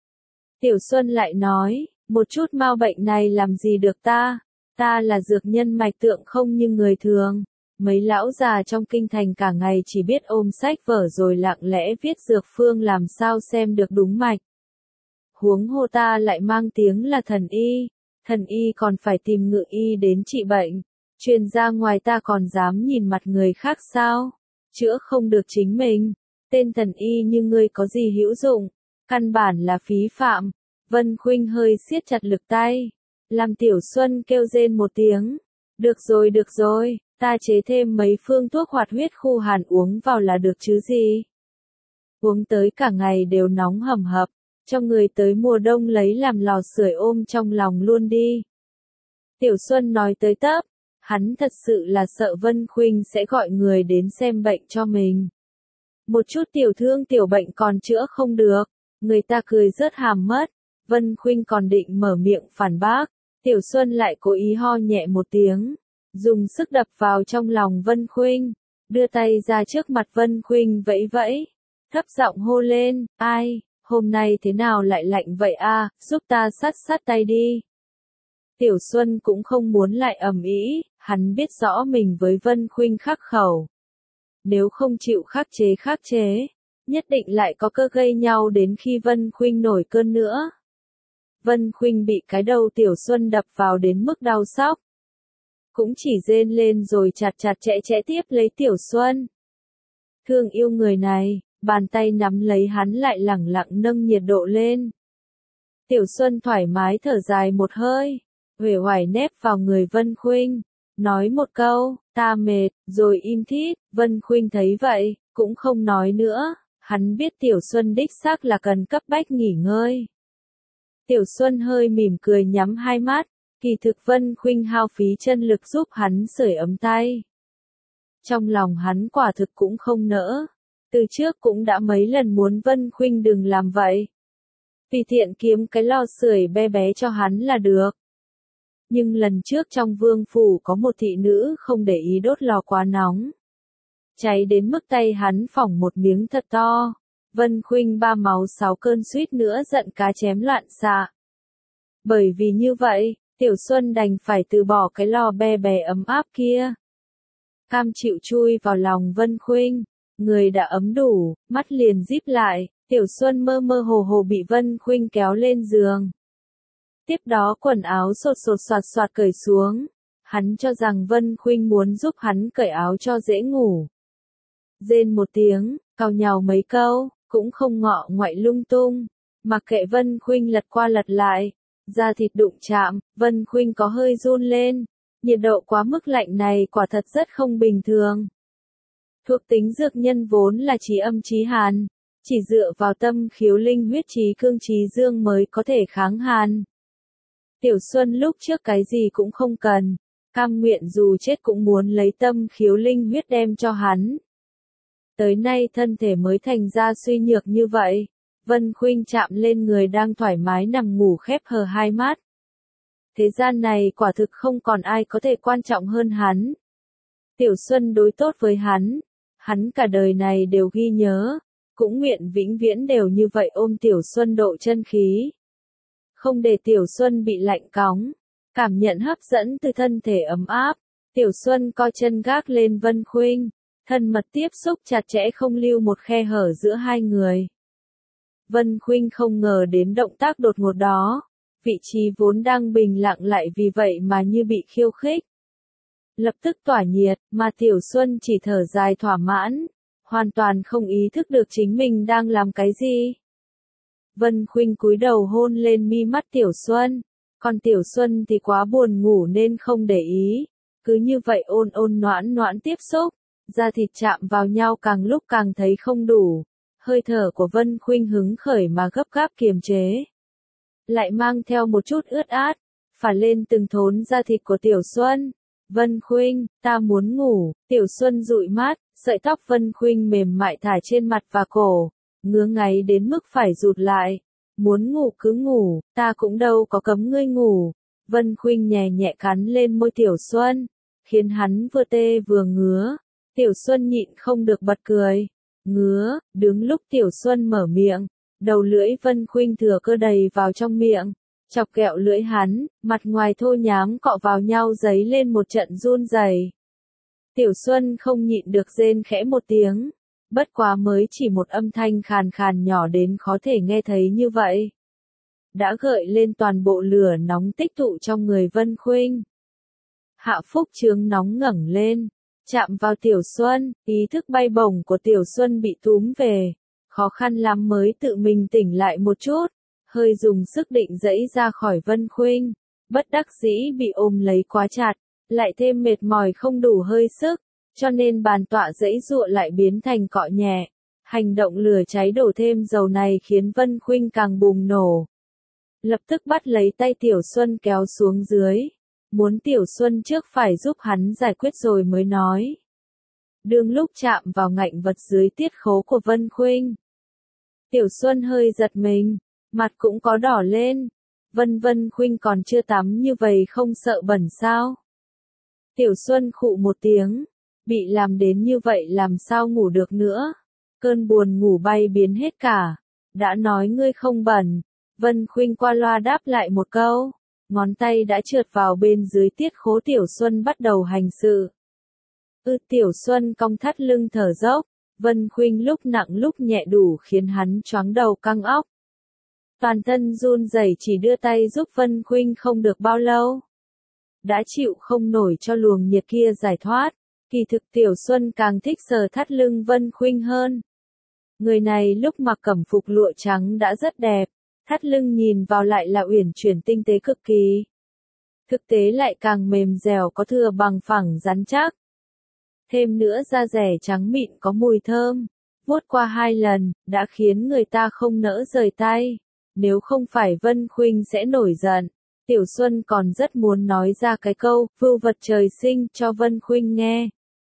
S1: Tiểu Xuân lại nói, một chút mau bệnh này làm gì được ta, ta là dược nhân mạch tượng không như người thường. Mấy lão già trong kinh thành cả ngày chỉ biết ôm sách vở rồi lặng lẽ viết dược phương làm sao xem được đúng mạch. Huống hồ ta lại mang tiếng là thần y, thần y còn phải tìm ngự y đến trị bệnh, chuyên gia ngoài ta còn dám nhìn mặt người khác sao? Chữa không được chính mình, tên thần y như ngươi có gì hữu dụng, căn bản là phí phạm. Vân Khuynh hơi siết chặt lực tay, làm Tiểu Xuân kêu rên một tiếng. Được rồi được rồi, ta chế thêm mấy phương thuốc hoạt huyết khu hàn uống vào là được chứ gì. Uống tới cả ngày đều nóng hầm hập, cho người tới mùa đông lấy làm lò sưởi ôm trong lòng luôn đi. Tiểu Xuân nói tới tấp, hắn thật sự là sợ Vân Khuynh sẽ gọi người đến xem bệnh cho mình. Một chút tiểu thương tiểu bệnh còn chữa không được, người ta cười rớt hàm mất. Vân Khuynh còn định mở miệng phản bác, Tiểu Xuân lại cố ý ho nhẹ một tiếng, dùng sức đập vào trong lòng Vân Khuynh, đưa tay ra trước mặt Vân Khuynh vẫy vẫy, thấp giọng hô lên, ai, hôm nay thế nào lại lạnh vậy a, giúp ta sát sát tay đi. Tiểu Xuân cũng không muốn lại ầm ĩ, hắn biết rõ mình với Vân Khuynh khắc khẩu. Nếu không chịu khắc chế khắc chế, nhất định lại có cơ gây nhau đến khi Vân Khuynh nổi cơn nữa. Vân Khuynh bị cái đầu Tiểu Xuân đập vào đến mức đau xóc. Cũng chỉ rên lên rồi chặt chặt chẽ chẽ tiếp lấy Tiểu Xuân. Thương yêu người này, bàn tay nắm lấy hắn lại lẳng lặng nâng nhiệt độ lên. Tiểu Xuân thoải mái thở dài một hơi, uể oải nép vào người Vân Khuynh, nói một câu, ta mệt, rồi im thít. Vân Khuynh thấy vậy, cũng không nói nữa, hắn biết Tiểu Xuân đích xác là cần cấp bách nghỉ ngơi. Tiểu Xuân hơi mỉm cười nhắm hai mắt, kỳ thực Vân Khuynh hao phí chân lực giúp hắn sưởi ấm tay. Trong lòng hắn quả thực cũng không nỡ, từ trước cũng đã mấy lần muốn Vân Khuynh đừng làm vậy. Vì tiện kiếm cái lò sưởi bé bé cho hắn là được. Nhưng lần trước trong vương phủ có một thị nữ không để ý đốt lò quá nóng. Cháy đến mức tay hắn phỏng một miếng thật to. Vân Khuynh ba máu sáu cơn suýt nữa giận cá chém loạn xạ. Bởi vì như vậy, Tiểu Xuân đành phải từ bỏ cái lò be bé ấm áp kia. Cam chịu chui vào lòng Vân Khuynh, người đã ấm đủ, mắt liền díp lại, Tiểu Xuân mơ mơ hồ hồ bị Vân Khuynh kéo lên giường. Tiếp đó quần áo sột sột soạt soạt cởi xuống. Hắn cho rằng Vân Khuynh muốn giúp hắn cởi áo cho dễ ngủ. Rên một tiếng, cào nhào mấy câu, cũng không ngọ ngoại lung tung. Mặc kệ Vân Khuynh lật qua lật lại, da thịt đụng chạm, Vân Khuynh có hơi run lên. Nhiệt độ quá mức lạnh này quả thật rất không bình thường. Thuộc tính dược nhân vốn là trí âm trí hàn, chỉ dựa vào tâm khiếu linh huyết trí cương trí dương mới có thể kháng hàn. Tiểu Xuân lúc trước cái gì cũng không cần, cam nguyện dù chết cũng muốn lấy tâm khiếu linh huyết đem cho hắn. Tới nay thân thể mới thành ra suy nhược như vậy, Vân Khuynh chạm lên người đang thoải mái nằm ngủ khép hờ hai mắt. Thế gian này quả thực không còn ai có thể quan trọng hơn hắn. Tiểu Xuân đối tốt với hắn, hắn cả đời này đều ghi nhớ, cũng nguyện vĩnh viễn đều như vậy ôm Tiểu Xuân độ chân khí. Không để Tiểu Xuân bị lạnh cóng, cảm nhận hấp dẫn từ thân thể ấm áp, Tiểu Xuân co chân gác lên Vân Khuynh, thân mật tiếp xúc chặt chẽ không lưu một khe hở giữa hai người. Vân Khuynh không ngờ đến động tác đột ngột đó, vị trí vốn đang bình lặng lại vì vậy mà như bị khiêu khích. Lập tức tỏa nhiệt, mà Tiểu Xuân chỉ thở dài thỏa mãn, hoàn toàn không ý thức được chính mình đang làm cái gì. Vân Khuynh cúi đầu hôn lên mi mắt Tiểu Xuân, còn Tiểu Xuân thì quá buồn ngủ nên không để ý, cứ như vậy ôn ôn noãn noãn tiếp xúc, da thịt chạm vào nhau càng lúc càng thấy không đủ, hơi thở của Vân Khuynh hứng khởi mà gấp gáp kiềm chế. Lại mang theo một chút ướt át, phả lên từng thốn da thịt của Tiểu Xuân. Vân Khuynh, ta muốn ngủ, Tiểu Xuân dụi mắt, sợi tóc Vân Khuynh mềm mại thả trên mặt và cổ, ngứa ngáy đến mức phải rụt lại. Muốn ngủ cứ ngủ, ta cũng đâu có cấm ngươi ngủ. Vân Khuynh nhẹ nhẹ cắn lên môi Tiểu Xuân, khiến hắn vừa tê vừa ngứa. Tiểu Xuân nhịn không được bật cười. Ngứa, đứng lúc Tiểu Xuân mở miệng, đầu lưỡi Vân Khuynh thừa cơ đầy vào trong miệng, chọc kẹo lưỡi hắn, mặt ngoài thô nhám cọ vào nhau giấy lên một trận run rẩy. Tiểu Xuân không nhịn được rên khẽ một tiếng, bất quá mới chỉ một âm thanh khàn khàn nhỏ đến khó thể nghe thấy như vậy, đã gợi lên toàn bộ lửa nóng tích tụ trong người Vân Khuynh. Hạ phúc trướng nóng ngẩng lên, chạm vào Tiểu Xuân, ý thức bay bổng của Tiểu Xuân bị túm về, khó khăn lắm mới tự mình tỉnh lại một chút, hơi dùng sức định giãy ra khỏi Vân Khuynh, bất đắc dĩ bị ôm lấy quá chặt, lại thêm mệt mỏi không đủ hơi sức, cho nên bàn tọa giãy giụa lại biến thành cọ nhẹ. Hành động lửa cháy đổ thêm dầu này khiến Vân Khuynh càng bùng nổ. Lập tức bắt lấy tay Tiểu Xuân kéo xuống dưới, muốn Tiểu Xuân trước phải giúp hắn giải quyết rồi mới nói. Đương lúc chạm vào ngạnh vật dưới tiết khố của Vân Khuynh, Tiểu Xuân hơi giật mình, mặt cũng có đỏ lên. Vân Vân Khuynh còn chưa tắm như vậy không sợ bẩn sao? Tiểu Xuân khụ một tiếng, bị làm đến như vậy làm sao ngủ được nữa? Cơn buồn ngủ bay biến hết cả. Đã nói ngươi không bẩn. Vân Khuynh qua loa đáp lại một câu, ngón tay đã trượt vào bên dưới tiết khố Tiểu Xuân bắt đầu hành sự. Ư Tiểu Xuân cong thắt lưng thở dốc, Vân Khuynh lúc nặng lúc nhẹ đủ khiến hắn choáng đầu căng óc. Toàn thân run rẩy chỉ đưa tay giúp Vân Khuynh không được bao lâu. Đã chịu không nổi cho luồng nhiệt kia giải thoát, kỳ thực Tiểu Xuân càng thích sờ thắt lưng Vân Khuynh hơn. Người này lúc mặc cẩm phục lụa trắng đã rất đẹp, thắt lưng nhìn vào lại là uyển chuyển tinh tế cực kỳ. Thực tế lại càng mềm dẻo có thừa bằng phẳng rắn chắc. Thêm nữa da dẻ trắng mịn có mùi thơm, vuốt qua hai lần, đã khiến người ta không nỡ rời tay. Nếu không phải Vân Khuynh sẽ nổi giận, Tiểu Xuân còn rất muốn nói ra cái câu, vưu vật trời sinh cho Vân Khuynh nghe.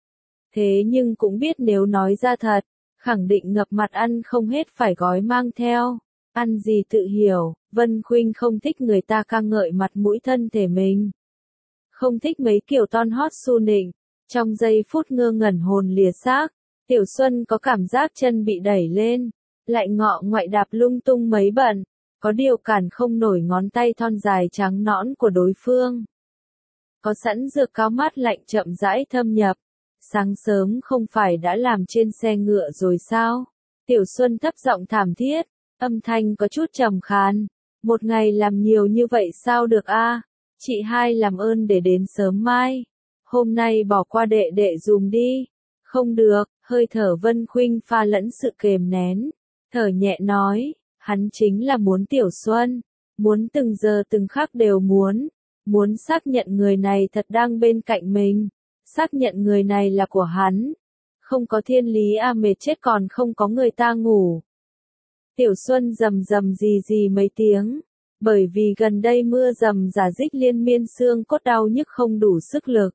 S1: Thế nhưng cũng biết nếu nói ra thật, khẳng định ngập mặt ăn không hết phải gói mang theo. Ăn gì tự hiểu, Vân Khuynh không thích người ta ca ngợi mặt mũi thân thể mình. Không thích mấy kiểu ton hót su nịnh. Trong giây phút ngơ ngẩn hồn lìa xác, Tiểu Xuân có cảm giác chân bị đẩy lên, lại ngọ ngoại đạp lung tung mấy bận, có điều cản không nổi ngón tay thon dài trắng nõn của đối phương. Có sẵn dược cao mát lạnh chậm rãi thâm nhập, sáng sớm không phải đã làm trên xe ngựa rồi sao? Tiểu Xuân thấp giọng thảm thiết, âm thanh có chút trầm khàn. Một ngày làm nhiều như vậy sao được a? Chị hai làm ơn để đến sớm mai. Hôm nay bỏ qua đệ đệ dùm đi. Không được, hơi thở Vân Khuynh pha lẫn sự kềm nén. Thở nhẹ nói, hắn chính là muốn Tiểu Xuân. Muốn từng giờ từng khắc đều muốn. Muốn xác nhận người này thật đang bên cạnh mình. Xác nhận người này là của hắn. Không có thiên lý a, mệt chết còn không có người ta ngủ. Tiểu Xuân rầm rầm rì rì mấy tiếng. Bởi vì gần đây mưa rầm rả rích liên miên, xương cốt đau nhức không đủ sức lực.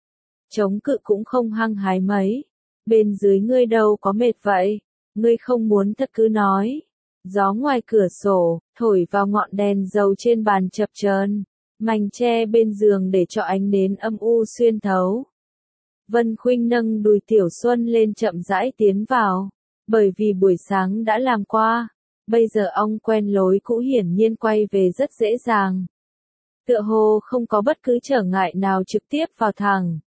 S1: Chống cự cũng không hăng hái mấy. Bên dưới ngươi đâu có mệt vậy? Ngươi không muốn thật cứ nói. Gió ngoài cửa sổ, thổi vào ngọn đèn dầu trên bàn chập chờn, mành tre bên giường để cho ánh nến âm u xuyên thấu. Vân Khuynh nâng đùi Tiểu Xuân lên chậm rãi tiến vào. Bởi vì buổi sáng đã làm qua, bây giờ ông quen lối cũ hiển nhiên quay về rất dễ dàng. Tựa hồ không có bất cứ trở ngại nào trực tiếp vào thẳng.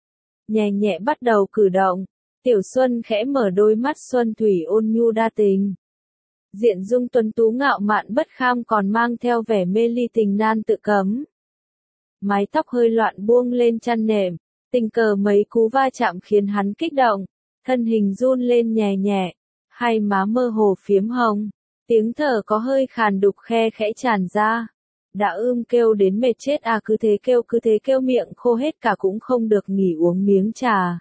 S1: Nhẹ nhẹ bắt đầu cử động, Tiểu Xuân khẽ mở đôi mắt xuân thủy ôn nhu đa tình. Diện dung tuấn tú ngạo mạn bất kham còn mang theo vẻ mê ly tình nan tự cấm. Mái tóc hơi loạn buông lên chăn nệm, tình cờ mấy cú va chạm khiến hắn kích động, thân hình run lên nhẹ nhẹ, hai má mơ hồ phiếm hồng, tiếng thở có hơi khàn đục khe khẽ tràn ra. Đã ưm kêu đến mệt chết à, cứ thế kêu cứ thế kêu miệng khô hết cả cũng không được nghỉ uống miếng trà.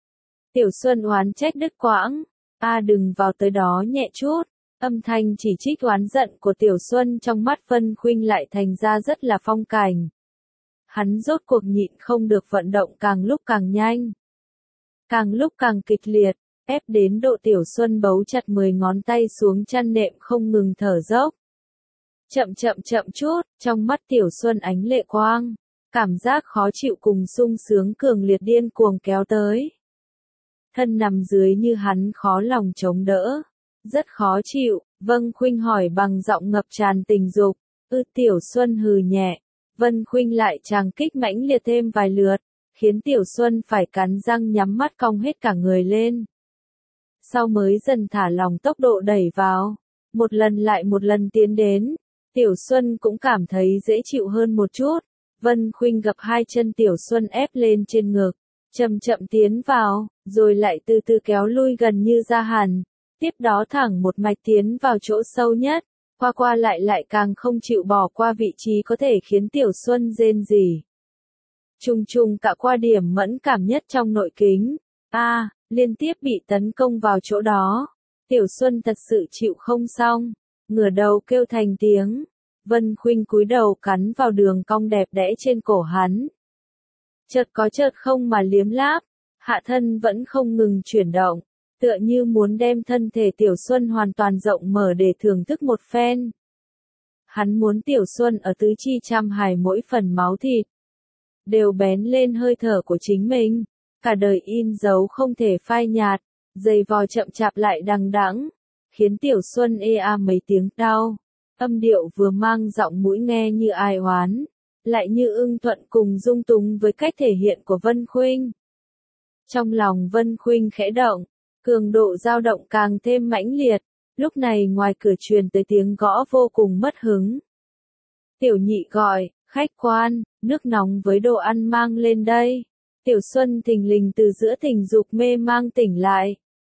S1: Tiểu Xuân oán trách đứt quãng, a à, đừng vào tới đó nhẹ chút. Âm thanh chỉ trích oán giận của Tiểu Xuân trong mắt Vân Khuynh lại thành ra rất là phong cảnh. Hắn rốt cuộc nhịn không được, vận động càng lúc càng nhanh, càng lúc càng kịch liệt, ép đến độ Tiểu Xuân bấu chặt mười ngón tay xuống chăn nệm không ngừng thở dốc. Chậm chậm chậm chút, trong mắt Tiểu Xuân ánh lệ quang, cảm giác khó chịu cùng sung sướng cường liệt điên cuồng kéo tới. Thân nằm dưới như hắn khó lòng chống đỡ. Rất khó chịu, Vân Khuynh hỏi bằng giọng ngập tràn tình dục. Ư Tiểu Xuân hừ nhẹ. Vân Khuynh lại tràng kích mãnh liệt thêm vài lượt, khiến Tiểu Xuân phải cắn răng nhắm mắt cong hết cả người lên. Sau mới dần thả lòng tốc độ đẩy vào, một lần lại một lần tiến đến. Tiểu Xuân cũng cảm thấy dễ chịu hơn một chút. Vân Khuynh gập hai chân Tiểu Xuân ép lên trên ngực, chậm chậm tiến vào, rồi lại từ từ kéo lui gần như ra hẳn. Tiếp đó thẳng một mạch tiến vào chỗ sâu nhất, qua qua lại lại càng không chịu bỏ qua vị trí có thể khiến Tiểu Xuân rên rỉ. Trùng trùng cả qua điểm mẫn cảm nhất trong nội kính. A, à, liên tiếp bị tấn công vào chỗ đó. Tiểu Xuân thật sự chịu không xong, ngửa đầu kêu thành tiếng. Vân Khuynh cúi đầu cắn vào đường cong đẹp đẽ trên cổ hắn. Chợt có chợt không mà liếm láp, hạ thân vẫn không ngừng chuyển động. Tựa như muốn đem thân thể Tiểu Xuân hoàn toàn rộng mở để thưởng thức một phen. Hắn muốn Tiểu Xuân ở tứ chi trăm hài mỗi phần máu thịt đều bén lên hơi thở của chính mình, cả đời in dấu không thể phai nhạt, giày vò chậm chạp lại đằng đẵng, khiến Tiểu Xuân ê a mấy tiếng đau. Âm điệu vừa mang giọng mũi nghe như ai oán, lại như ưng thuận cùng dung túng với cách thể hiện của Vân Khuynh. Trong lòng Vân Khuynh khẽ động, cường độ dao động càng thêm mãnh liệt, lúc này ngoài cửa truyền tới tiếng gõ vô cùng mất hứng. Tiểu Nhị gọi, khách quan, nước nóng với đồ ăn mang lên đây. Tiểu Xuân thình lình từ giữa tình dục mê mang tỉnh lại.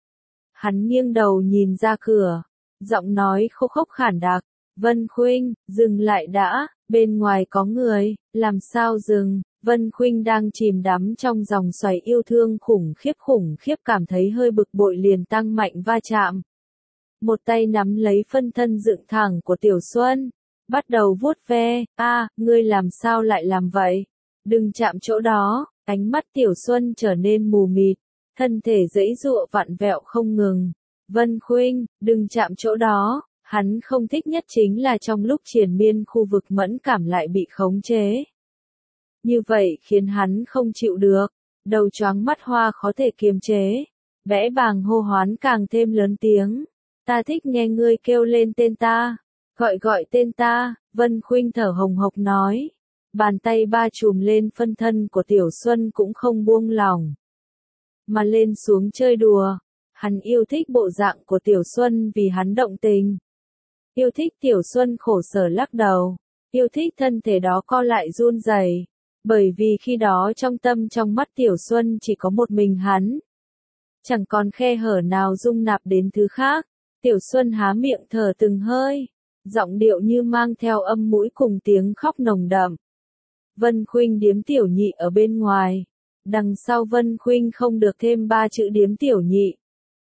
S1: Hắn nghiêng đầu nhìn ra cửa, giọng nói khô khốc khản đặc, Vân Khuynh, dừng lại đã, bên ngoài có người, làm sao dừng. Vân Khuynh đang chìm đắm trong dòng xoáy yêu thương khủng khiếp khủng khiếp cảm thấy hơi bực bội liền tăng mạnh va chạm. Một tay nắm lấy phân thân dựng thẳng của Tiểu Xuân, bắt đầu vuốt ve, a, à, ngươi làm sao lại làm vậy? Đừng chạm chỗ đó, ánh mắt Tiểu Xuân trở nên mù mịt, thân thể giãy giụa vặn vẹo không ngừng. Vân Khuynh, đừng chạm chỗ đó, hắn không thích nhất chính là trong lúc triền miên khu vực mẫn cảm lại bị khống chế. Như vậy khiến hắn không chịu được, đầu choáng mắt hoa khó thể kiềm chế, bẽ bàng hô hoán càng thêm lớn tiếng. Ta thích nghe ngươi kêu lên tên ta, gọi gọi tên ta, Vân Khuynh thở hồng hộc nói. Bàn tay ba chùm lên phân thân của Tiểu Xuân cũng không buông lỏng, mà lên xuống chơi đùa. Hắn yêu thích bộ dạng của Tiểu Xuân vì hắn động tình. Yêu thích Tiểu Xuân khổ sở lắc đầu. Yêu thích thân thể đó co lại run rẩy. Bởi vì khi đó trong tâm trong mắt Tiểu Xuân chỉ có một mình hắn. Chẳng còn khe hở nào dung nạp đến thứ khác. Tiểu Xuân há miệng thở từng hơi. Giọng điệu như mang theo âm mũi cùng tiếng khóc nồng đậm. Vân Khuynh điếm tiểu nhị ở bên ngoài. Đằng sau Vân Khuynh không được thêm ba chữ điếm tiểu nhị.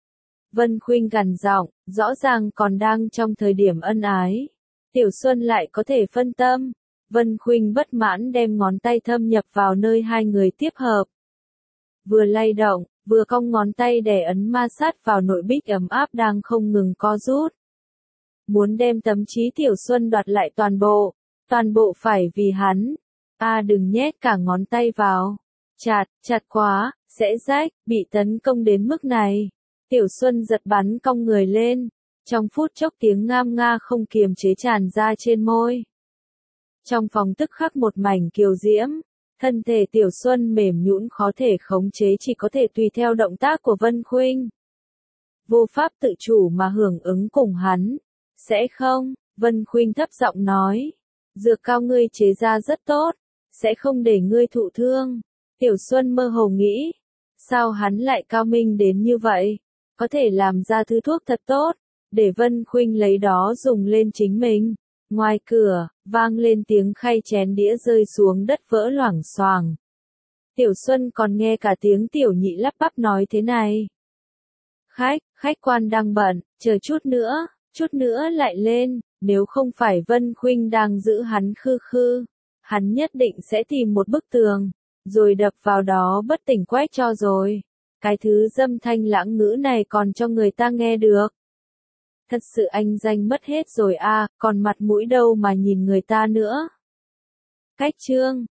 S1: Vân Khuynh gằn giọng, rõ ràng còn đang trong thời điểm ân ái. Tiểu Xuân lại có thể phân tâm. Vân Khuynh bất mãn đem ngón tay thâm nhập vào nơi hai người tiếp hợp. Vừa lay động, vừa cong ngón tay đè ấn ma sát vào nội bích ấm áp đang không ngừng co rút. Muốn đem tâm trí Tiểu Xuân đoạt lại toàn bộ. Toàn bộ phải vì hắn. A à, đừng nhét cả ngón tay vào. Chặt, chặt quá, sẽ rách, bị tấn công đến mức này. Tiểu Xuân giật bắn cong người lên. Trong phút chốc tiếng ngam nga không kiềm chế tràn ra trên môi. Trong phòng tức khắc một mảnh kiều diễm. Thân thể Tiểu Xuân mềm nhũn khó thể khống chế, chỉ có thể tùy theo động tác của Vân Khuynh. Vô pháp tự chủ mà hưởng ứng cùng hắn. Sẽ không, Vân Khuynh thấp giọng nói. Dược cao ngươi chế ra rất tốt. Sẽ không để ngươi thụ thương. Tiểu Xuân mơ hồ nghĩ. Sao hắn lại cao minh đến như vậy? Có thể làm ra thứ thuốc thật tốt. Để Vân Khuynh lấy đó dùng lên chính mình. Ngoài cửa, vang lên tiếng khay chén đĩa rơi xuống đất vỡ loảng xoảng. Tiểu Xuân còn nghe cả tiếng tiểu nhị lắp bắp nói thế này. Khách, khách quan đang bận, chờ chút nữa, chút nữa lại lên, nếu không phải Vân Khuynh đang giữ hắn khư khư. Hắn nhất định sẽ tìm một bức tường, rồi đập vào đó bất tỉnh quét cho rồi. Cái thứ dâm thanh lãng ngữ này còn cho người ta nghe được. Thật sự anh danh mất hết rồi a, à, còn mặt mũi đâu mà nhìn người ta nữa. Cách chương